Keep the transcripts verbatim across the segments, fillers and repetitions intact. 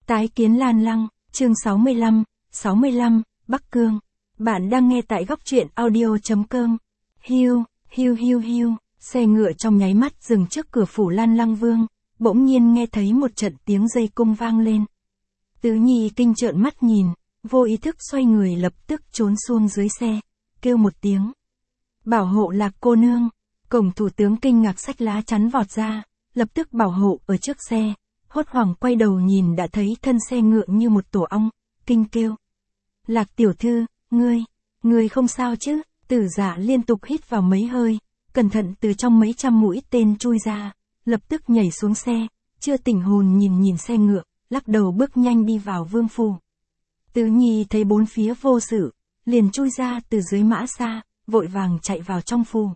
Tái kiến Lan Lăng, chương sáu mươi lăm, sáu mươi lăm, Bắc Cương. Bạn đang nghe tại góc truyện audio.com. Hiu, hiu hiu hiu, xe ngựa trong nháy mắt dừng trước cửa phủ Lan Lăng Vương, bỗng nhiên nghe thấy một trận tiếng dây cung vang lên. Tứ Nhi kinh trợn mắt nhìn, vô ý thức xoay người lập tức trốn xuống dưới xe, kêu một tiếng. Bảo hộ Lạc cô nương, cổng thủ tướng kinh ngạc xách lá chắn vọt ra, lập tức bảo hộ ở trước xe. Hốt hoảng quay đầu nhìn đã thấy thân xe ngựa như một tổ ong, kinh kêu. Lạc tiểu thư, ngươi, ngươi không sao chứ? Tử Dạ liên tục hít vào mấy hơi, cẩn thận từ trong mấy trăm mũi tên chui ra, lập tức nhảy xuống xe, chưa tỉnh hồn nhìn nhìn xe ngựa, lắc đầu bước nhanh đi vào vương phủ. Tứ Nhi thấy bốn phía vô sự, liền chui ra từ dưới mã xa, vội vàng chạy vào trong phủ.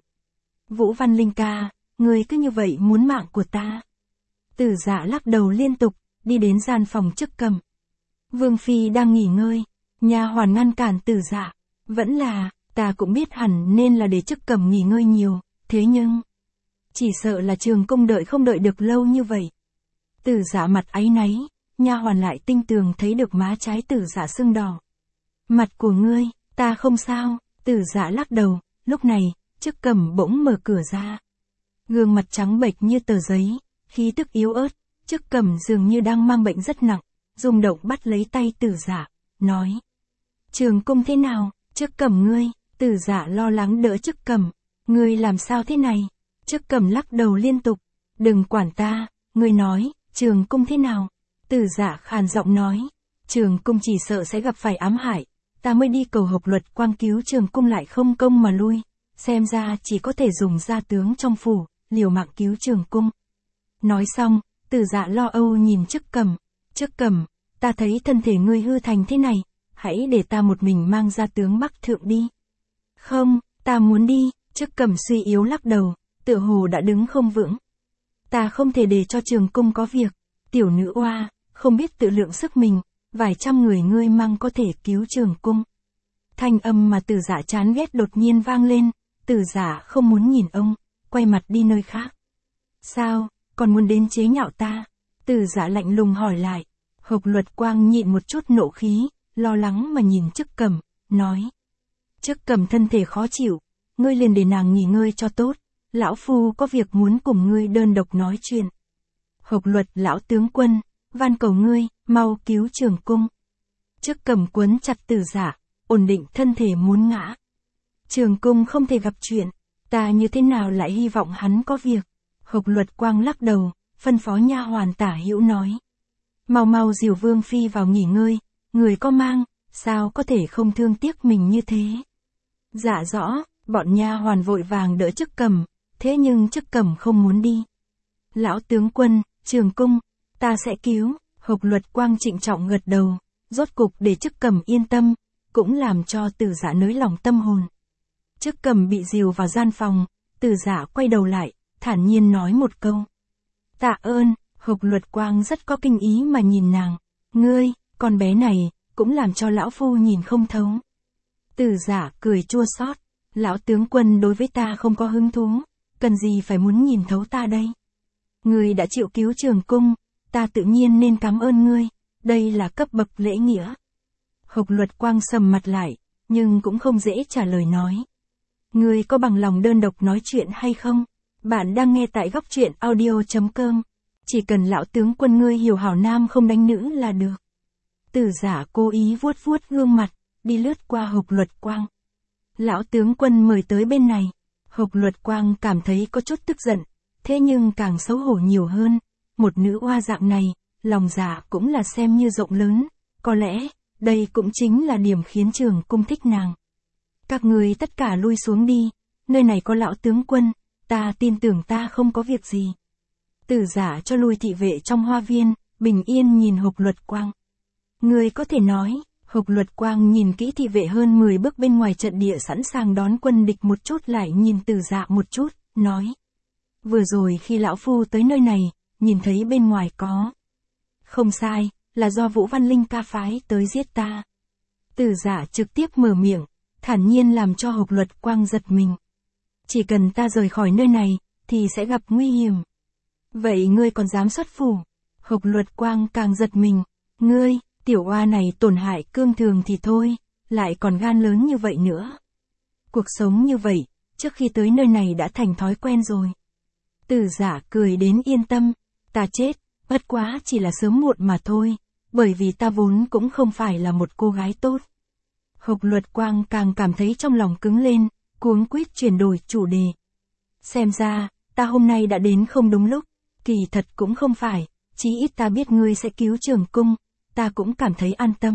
Vũ Văn Linh ca, ngươi cứ như vậy muốn mạng của ta? Tử Dạ lắc đầu liên tục, đi đến gian phòng Chức Cầm. Vương phi đang nghỉ ngơi, nha hoàn ngăn cản Tử Dạ, vẫn là, ta cũng biết hẳn nên là để Chức Cầm nghỉ ngơi nhiều, thế nhưng, chỉ sợ là Trường Cung đợi không đợi được lâu như vậy. Tử Dạ mặt áy náy, nha hoàn lại tinh tường thấy được má trái Tử Dạ sưng đỏ. Mặt của ngươi, ta không sao. Tử Dạ lắc đầu, lúc này, Chức Cầm bỗng mở cửa ra. Gương mặt trắng bệch như tờ giấy, khí tức yếu ớt, Chức Cầm dường như đang mang bệnh rất nặng, rung động bắt lấy tay Tử Dạ, nói. Trường Cung thế nào, Chức Cầm ngươi? Tử Dạ lo lắng đỡ Chức Cầm, ngươi làm sao thế này? Chức Cầm lắc đầu liên tục, đừng quản ta, ngươi nói, Trường Cung thế nào? Tử Dạ khàn giọng nói, Trường Cung chỉ sợ sẽ gặp phải ám hại, ta mới đi cầu Hộc Luật Quang cứu Trường Cung lại không công mà lui, xem ra chỉ có thể dùng gia tướng trong phủ, liều mạng cứu Trường Cung. Nói xong, Tử Dạ lo âu nhìn Chức Cầm, Chức Cầm, ta thấy thân thể ngươi hư thành thế này, hãy để ta một mình mang gia tướng Bắc Thượng đi. Không, ta muốn đi. Chức Cầm suy yếu lắc đầu, tựa hồ đã đứng không vững. Ta không thể để cho Trường Cung có việc, tiểu nữ oa, không biết tự lượng sức mình, vài trăm người ngươi mang có thể cứu Trường Cung. Thanh âm mà Tử Dạ chán ghét đột nhiên vang lên, Tử Dạ không muốn nhìn ông, quay mặt đi nơi khác. Sao, còn muốn đến chế nhạo ta? Tử Dạ lạnh lùng hỏi lại. Hộc Luật Quang nhịn một chút nộ khí, lo lắng mà nhìn Chức Cầm, nói. Chức Cầm thân thể khó chịu, ngươi liền để nàng nghỉ ngơi cho tốt, lão phu có việc muốn cùng ngươi đơn độc nói chuyện. Hộc Luật lão tướng quân, van cầu ngươi, mau cứu Trường Cung. Chức Cầm quấn chặt Tử Dạ, ổn định thân thể muốn ngã. Trường Cung không thể gặp chuyện, ta như thế nào lại hy vọng hắn có việc? Hộc Luật Quang lắc đầu, phân phó nha hoàn Tả Hữu nói. Mau mau dìu Vương phi vào nghỉ ngơi, người có mang, sao có thể không thương tiếc mình như thế? Dạ rõ, bọn nha hoàn vội vàng đỡ Chức Cầm, thế nhưng Chức Cầm không muốn đi. Lão tướng quân, Trường Cung, ta sẽ cứu. Hộc Luật Quang trịnh trọng gật đầu, rốt cục để Chức Cầm yên tâm, cũng làm cho Tử Dạ nới lòng tâm hồn. Chức Cầm bị dìu vào gian phòng, Tử Dạ quay đầu lại, thản nhiên nói một câu. Tạ ơn. Hộc Luật Quang rất có kinh ý mà nhìn nàng. Ngươi, con bé này, cũng làm cho lão phu nhìn không thấu. Tử Dạ cười chua xót. Lão tướng quân đối với ta không có hứng thú, cần gì phải muốn nhìn thấu ta đây? Ngươi đã chịu cứu Trường Cung, ta tự nhiên nên cảm ơn ngươi, đây là cấp bậc lễ nghĩa. Hộc Luật Quang sầm mặt lại, nhưng cũng không dễ trả lời nói. Ngươi có bằng lòng đơn độc nói chuyện hay không? Bạn đang nghe tại góc truyện audio.com. Chỉ cần lão tướng quân ngươi hiểu hảo nam không đánh nữ là được. Tử Dạ cố ý vuốt vuốt gương mặt, đi lướt qua Hộc Luật Quang. Lão tướng quân mời tới bên này. Hộc Luật Quang cảm thấy có chút tức giận, thế nhưng càng xấu hổ nhiều hơn. Một nữ oa dạng này, lòng dạ cũng là xem như rộng lớn, có lẽ, đây cũng chính là điểm khiến Trường Cung thích nàng. Các người tất cả lui xuống đi, nơi này có lão tướng quân, ta tin tưởng ta không có việc gì. Tử Dạ cho lui thị vệ trong hoa viên, bình yên nhìn Hộc Luật Quang. Người có thể nói, Hộc Luật Quang nhìn kỹ thị vệ hơn mười bước bên ngoài trận địa sẵn sàng đón quân địch một chút lại nhìn Tử Dạ một chút, nói. Vừa rồi khi lão phu tới nơi này, nhìn thấy bên ngoài có. Không sai, là do Vũ Văn Linh ca phái tới giết ta. Tử Dạ trực tiếp mở miệng, thản nhiên làm cho Hộc Luật Quang giật mình. Chỉ cần ta rời khỏi nơi này, thì sẽ gặp nguy hiểm. Vậy ngươi còn dám xuất phủ? Hộc Luật Quang càng giật mình, Ngươi, tiểu oa này tổn hại cương thường thì thôi, lại còn gan lớn như vậy nữa. Cuộc sống như vậy, trước khi tới nơi này đã thành thói quen rồi. Từ Giả cười đến yên tâm, ta chết, bất quá chỉ là sớm muộn mà thôi, bởi vì ta vốn cũng không phải là một cô gái tốt. Hộc Luật Quang càng cảm thấy trong lòng cứng lên, cuống quýt chuyển đổi chủ đề. Xem ra, ta hôm nay đã đến không đúng lúc, kỳ thật cũng không phải, chí ít ta biết ngươi sẽ cứu Trường Cung, ta cũng cảm thấy an tâm.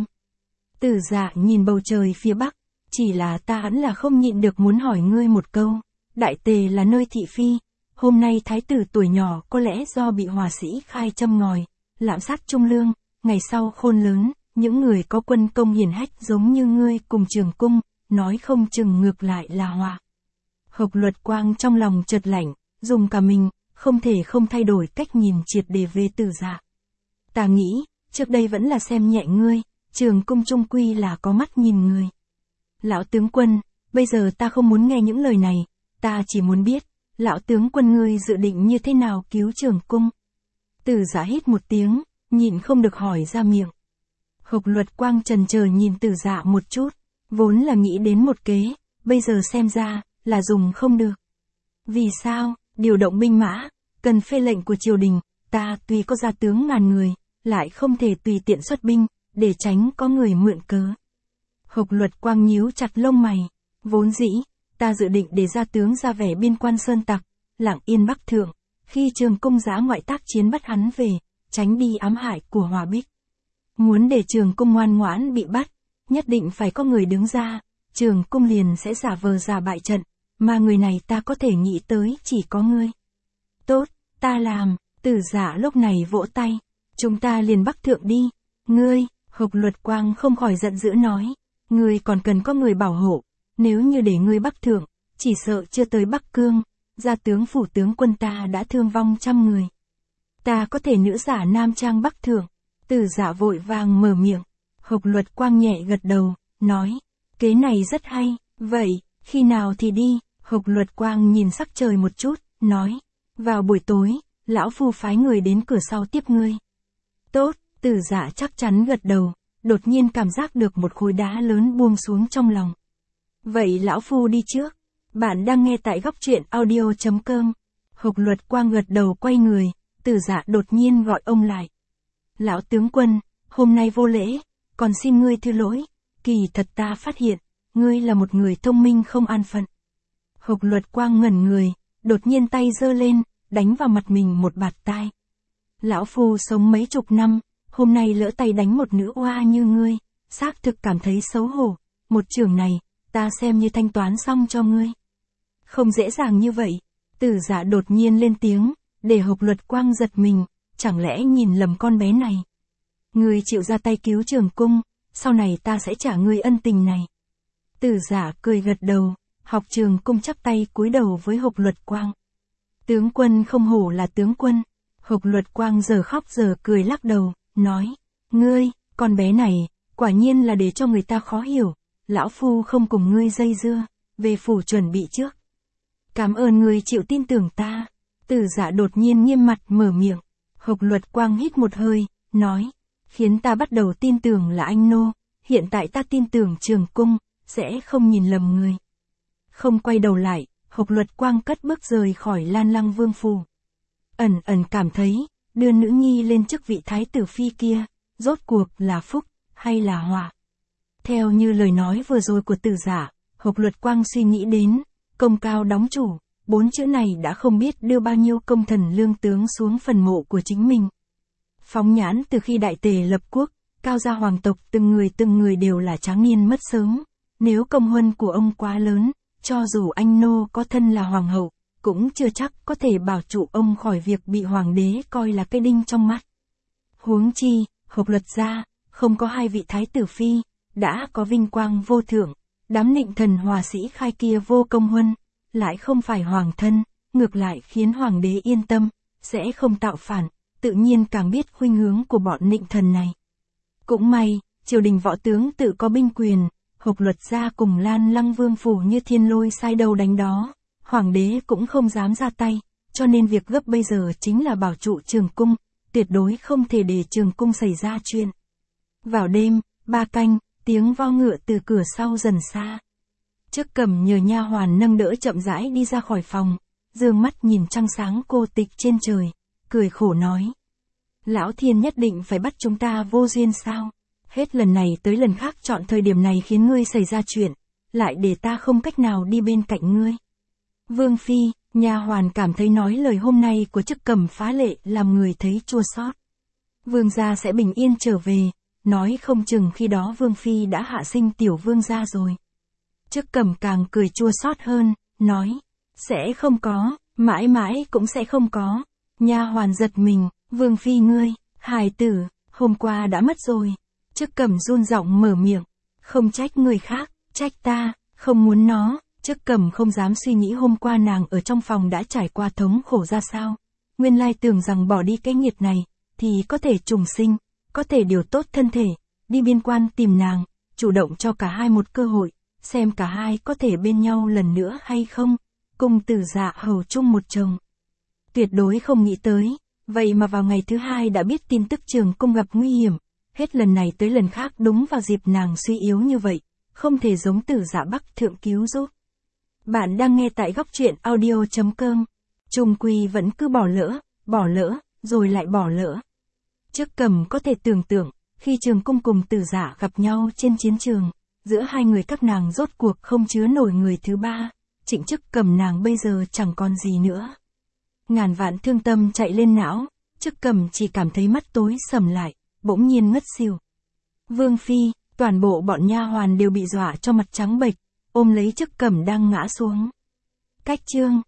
Từ Dạ nhìn bầu trời phía bắc, chỉ là ta hẳn là không nhịn được muốn hỏi ngươi một câu, Đại Tề là nơi thị phi, hôm nay thái tử tuổi nhỏ có lẽ do bị hòa sĩ khai châm ngòi, lạm sát trung lương, ngày sau khôn lớn, những người có quân công hiển hách giống như ngươi cùng Trường Cung, nói không chừng ngược lại là họa. Hộc Luật Quang trong lòng chợt lạnh, dùng cả mình, không thể không thay đổi cách nhìn triệt để về Từ Dạ. Ta nghĩ, trước đây vẫn là xem nhẹ ngươi, Trường Cung trung quy là có mắt nhìn người. Lão tướng quân, bây giờ ta không muốn nghe những lời này, ta chỉ muốn biết, lão tướng quân ngươi dự định như thế nào cứu Trường Cung. Từ Dạ hít một tiếng, nhịn không được hỏi ra miệng. Hộc Luật Quang chần chờ nhìn Từ Dạ một chút, vốn là nghĩ đến một kế, bây giờ xem ra, là dùng không được. Vì sao, điều động binh mã, cần phê lệnh của triều đình, ta tuy có gia tướng ngàn người, lại không thể tùy tiện xuất binh, để tránh có người mượn cớ. Hộc Luật Quang nhíu chặt lông mày, vốn dĩ, ta dự định để gia tướng ra vẻ biên quan sơn tặc, lặng yên bắc thượng, khi Trường Cung giã ngoại tác chiến bắt hắn về, tránh đi ám hại của Hòa Bích. Muốn để Trường Cung ngoan ngoãn bị bắt, nhất định phải có người đứng ra, Trường Cung liền sẽ giả vờ giả bại trận, mà người này ta có thể nghĩ tới chỉ có ngươi. Tốt, ta làm, Từ Dạ lúc này vỗ tay, chúng ta liền bắc thượng đi, ngươi, Hộc Luật Quang không khỏi giận dữ nói, ngươi còn cần có người bảo hộ, nếu như để ngươi bắc thượng, chỉ sợ chưa tới Bắc Cương, gia tướng phủ tướng quân ta đã thương vong trăm người. Ta có thể nữ giả nam trang bắc thượng, Từ Dạ vội vàng mở miệng, Hộc Luật Quang nhẹ gật đầu, nói, kế này rất hay, vậy, khi nào thì đi, Hộc Luật Quang nhìn sắc trời một chút, nói, vào buổi tối, lão phu phái người đến cửa sau tiếp ngươi. Tốt, Từ Dạ chắc chắn gật đầu, đột nhiên cảm giác được một khối đá lớn buông xuống trong lòng. Vậy lão phu đi trước, bạn đang nghe tại góc truyện audio chấm com. Hộc Luật Quang gật đầu quay người, Từ Dạ đột nhiên gọi ông lại. Lão tướng quân, hôm nay vô lễ, còn xin ngươi thứ lỗi, kỳ thật ta phát hiện, ngươi là một người thông minh không an phận. Hộc Luật Quang ngẩn người, đột nhiên tay giơ lên, đánh vào mặt mình một bạt tai. Lão phu sống mấy chục năm, hôm nay lỡ tay đánh một nữ oa như ngươi, xác thực cảm thấy xấu hổ, một chưởng này, ta xem như thanh toán xong cho ngươi. Không dễ dàng như vậy, Từ Dạ đột nhiên lên tiếng, để Hộc Luật Quang giật mình, chẳng lẽ nhìn lầm con bé này. Ngươi chịu ra tay cứu Trường Cung, sau này ta sẽ trả ngươi ân tình này. Từ Dạ cười gật đầu, học Trường Cung chắp tay cúi đầu với Hộc Luật Quang. Tướng quân không hổ là tướng quân, Hộc Luật Quang giờ khóc giờ cười lắc đầu, nói, ngươi, con bé này, quả nhiên là để cho người ta khó hiểu, lão phu không cùng ngươi dây dưa, về phủ chuẩn bị trước. Cảm ơn ngươi chịu tin tưởng ta. Từ Dạ đột nhiên nghiêm mặt mở miệng, Hộc Luật Quang hít một hơi, nói, khiến ta bắt đầu tin tưởng là anh nô, hiện tại ta tin tưởng Trường Cung, sẽ không nhìn lầm người. Không quay đầu lại, Hộc Luật Quang cất bước rời khỏi Lan Lăng Vương phủ. Ẩn ẩn cảm thấy, đưa nữ nhi lên chức vị thái tử phi kia, rốt cuộc là phúc, hay là họa. Theo như lời nói vừa rồi của Từ Dạ, Hộc Luật Quang suy nghĩ đến, công cao đóng chủ, bốn chữ này đã không biết đưa bao nhiêu công thần lương tướng xuống phần mộ của chính mình. Phóng nhãn từ khi Đại Tề lập quốc, cao gia hoàng tộc từng người từng người đều là tráng niên mất sớm, nếu công huân của ông quá lớn, cho dù anh nô có thân là hoàng hậu, cũng chưa chắc có thể bảo trụ ông khỏi việc bị hoàng đế coi là cái đinh trong mắt. Huống chi, Hộc Luật gia, không có hai vị thái tử phi, đã có vinh quang vô thượng, đám nịnh thần hòa sĩ khai kia vô công huân, lại không phải hoàng thân, ngược lại khiến hoàng đế yên tâm, sẽ không tạo phản, tự nhiên càng biết khuynh hướng của bọn nịnh thần này. Cũng may, triều đình võ tướng tự có binh quyền, Hộc Luật gia cùng Lan Lăng Vương phủ như thiên lôi sai đầu đánh đó, hoàng đế cũng không dám ra tay, cho nên việc gấp bây giờ chính là bảo trụ Trường Cung, tuyệt đối không thể để Trường Cung xảy ra chuyện. Vào đêm, ba canh, tiếng vo ngựa từ cửa sau dần xa. Chức Cầm nhờ nha hoàn nâng đỡ chậm rãi đi ra khỏi phòng, dương mắt nhìn trăng sáng cô tịch trên trời, cười khổ nói. Lão Thiên nhất định phải bắt chúng ta vô duyên sao? Hết lần này tới lần khác chọn thời điểm này khiến ngươi xảy ra chuyện, lại để ta không cách nào đi bên cạnh ngươi. Vương phi, nha hoàn cảm thấy nói lời hôm nay của Chức Cầm phá lệ làm người thấy chua xót. Vương gia sẽ bình yên trở về, nói không chừng khi đó Vương phi đã hạ sinh tiểu vương gia rồi. Chức Cầm càng cười chua xót hơn, nói, sẽ không có, mãi mãi cũng sẽ không có. Nha hoàn giật mình, Vương phi ngươi, hài tử, hôm qua đã mất rồi. Chức Cầm run giọng mở miệng, không trách người khác, trách ta, không muốn nó. Chức Cầm không dám suy nghĩ hôm qua nàng ở trong phòng đã trải qua thống khổ ra sao. Nguyên lai tưởng rằng bỏ đi cái nghiệt này, thì có thể trùng sinh, có thể điều tốt thân thể, đi biên quan tìm nàng, chủ động cho cả hai một cơ hội, xem cả hai có thể bên nhau lần nữa hay không, cùng Tử Dạ hầu chung một chồng. Tuyệt đối không nghĩ tới, vậy mà vào ngày thứ hai đã biết tin tức Trường Cung gặp nguy hiểm, hết lần này tới lần khác đúng vào dịp nàng suy yếu như vậy, không thể giống Tử Dạ Bắc thượng cứu giúp. Bạn đang nghe tại góc truyện audio chấm com. Trung quy vẫn cứ bỏ lỡ, bỏ lỡ, rồi lại bỏ lỡ. Chức Cầm có thể tưởng tượng, khi Trường Cung cùng Tử Dạ gặp nhau trên chiến trường, giữa hai người các nàng rốt cuộc không chứa nổi người thứ ba, Trịnh Chức Cầm nàng bây giờ chẳng còn gì nữa. Ngàn vạn thương tâm chạy lên não, Chức Cầm chỉ cảm thấy mắt tối sầm lại, bỗng nhiên ngất xỉu. Vương phi, toàn bộ bọn nha hoàn đều bị dọa cho mặt trắng bệch, ôm lấy Chức Cầm đang ngã xuống. Cách chương